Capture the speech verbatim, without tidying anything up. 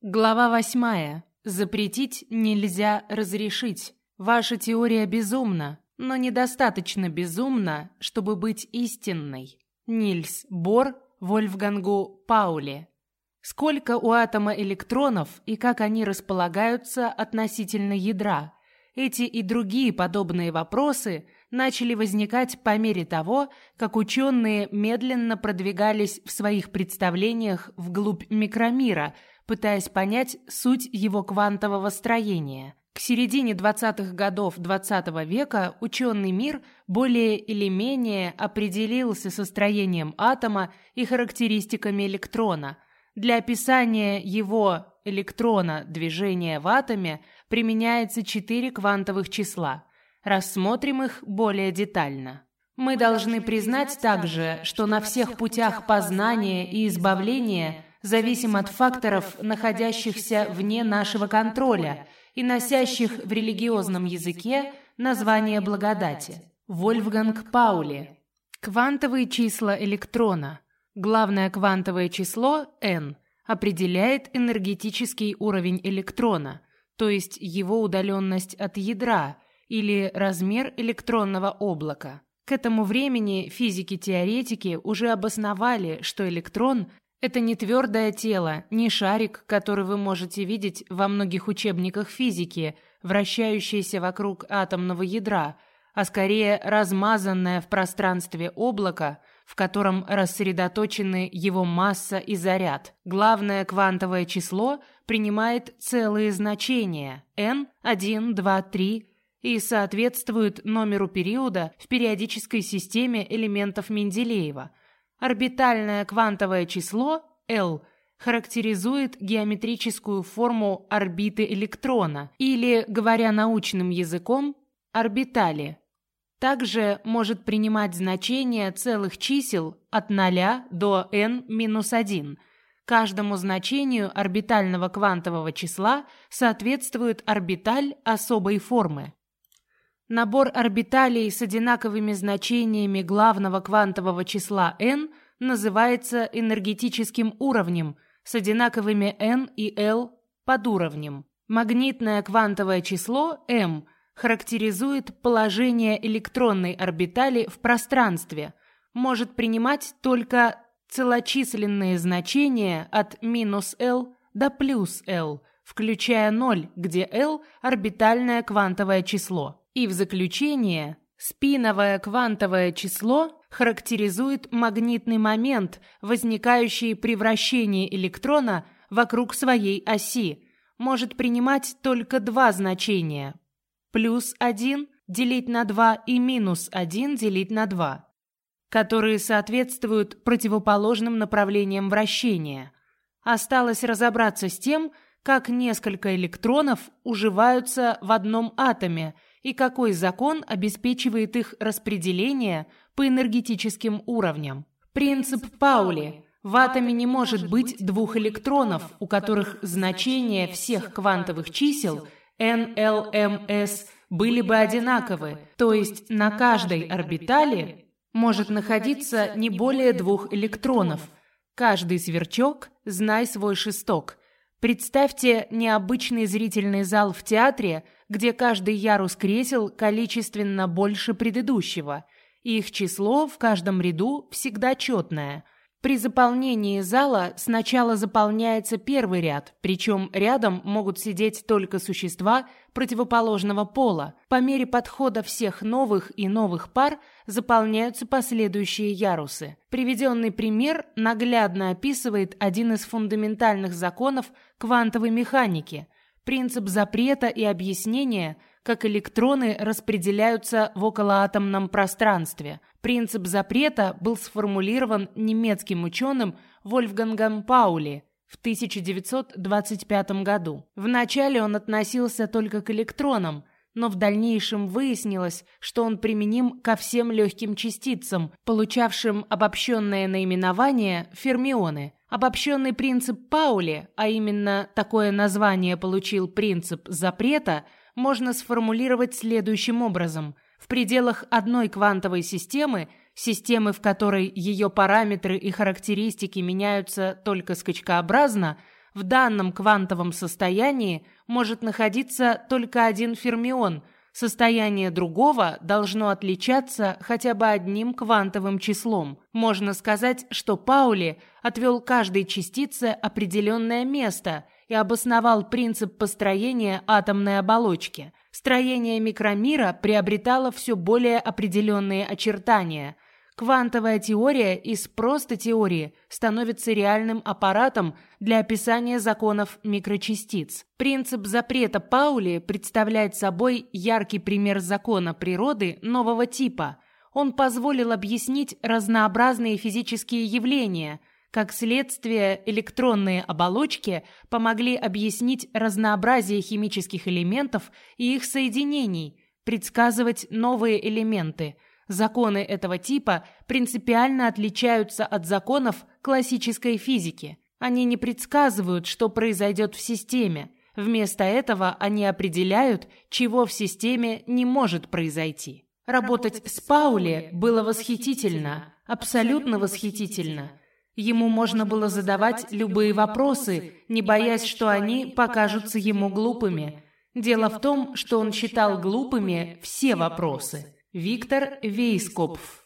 Глава восьмая. Запретить нельзя разрешить. Ваша теория безумна, но недостаточно безумна, чтобы быть истинной. Нильс Бор Вольфгангу Пауле. Сколько у атома электронов и как они располагаются относительно ядра? Эти и другие подобные вопросы начали возникать по мере того, как ученые медленно продвигались в своих представлениях вглубь микромира, пытаясь понять суть его квантового строения. К середине двадцатых годов двадцатого века ученый мир более или менее определился со строением атома и характеристиками электрона. Для описания его электрона движения в атоме применяется четыре квантовых числа. Рассмотрим их более детально. Мы должны признать также, что на всех путях познания и избавления зависим от факторов, находящихся вне нашего контроля и носящих в религиозном языке название благодати. Вольфганг Пауле. Квантовые числа электрона. Главное квантовое число n определяет энергетический уровень электрона, то есть его удаленность от ядра или размер электронного облака. К этому времени физики-теоретики уже обосновали, что электрон – это не твердое тело, не шарик, который вы можете видеть во многих учебниках физики, вращающийся вокруг атомного ядра, а скорее размазанное в пространстве облако, в котором рассредоточены его масса и заряд. Главное квантовое число принимает целые значения n, один, два, три и соответствует номеру периода в периодической системе элементов Менделеева. Орбитальное квантовое число L характеризует геометрическую форму орбиты электрона или, говоря научным языком, орбитали. Также может принимать значение целых чисел от нуля до n минус один. Каждому значению орбитального квантового числа соответствует орбиталь особой формы. Набор орбиталей с одинаковыми значениями главного квантового числа n называется энергетическим уровнем с одинаковыми n и l подуровнем. Магнитное квантовое число m характеризует положение электронной орбитали в пространстве, может принимать только целочисленные значения от минус l до плюс l, включая ноль, где l – орбитальное квантовое число. И в заключение, спиновое квантовое число характеризует магнитный момент, возникающий при вращении электрона вокруг своей оси, может принимать только два значения – плюс один делить на два и минус один делить на два, которые соответствуют противоположным направлениям вращения. Осталось разобраться с тем, как несколько электронов уживаются в одном атоме и какой закон обеспечивает их распределение по энергетическим уровням. Принцип Паули. В атоме не может быть двух электронов, у которых значения всех квантовых чисел n, l, m, s были бы одинаковы, то есть на каждой орбитали может находиться не более двух электронов. Каждый сверчок – знай свой шесток. Представьте необычный зрительный зал в театре, где каждый ярус кресел количественно больше предыдущего. Их число в каждом ряду всегда четное. При заполнении зала сначала заполняется первый ряд, причем рядом могут сидеть только существа противоположного пола. По мере подхода всех новых и новых пар заполняются последующие ярусы. Приведенный пример наглядно описывает один из фундаментальных законов квантовой механики – принцип запрета и объяснения, как электроны распределяются в околоатомном пространстве. Принцип запрета был сформулирован немецким ученым Вольфгангом Паули в тысяча девятьсот двадцать пятом году. Вначале он относился только к электронам, но в дальнейшем выяснилось, что он применим ко всем легким частицам, получавшим обобщенное наименование фермионы. Обобщенный принцип Паули, а именно такое название получил принцип запрета, можно сформулировать следующим образом. В пределах одной квантовой системы, системы, в которой ее параметры и характеристики меняются только скачкообразно, В данном квантовом состоянии может находиться только один фермион. Состояние другого должно отличаться хотя бы одним квантовым числом. Можно сказать, что Паули отвел каждой частице определенное место и обосновал принцип построения атомной оболочки. Строение микромира приобретало все более определенные очертания. Квантовая теория из просто теории становится реальным аппаратом для описания законов микрочастиц. Принцип запрета Паули представляет собой яркий пример закона природы нового типа. Он позволил объяснить разнообразные физические явления. Как следствие, электронные оболочки помогли объяснить разнообразие химических элементов и их соединений, предсказывать новые элементы. Законы этого типа принципиально отличаются от законов классической физики. Они не предсказывают, что произойдет в системе. Вместо этого они определяют, чего в системе не может произойти. Работать с Паули было восхитительно, абсолютно восхитительно. Ему можно было задавать любые вопросы, не боясь, что они покажутся ему глупыми. Дело в том, что он считал глупыми все вопросы. Виктор Вейскопф.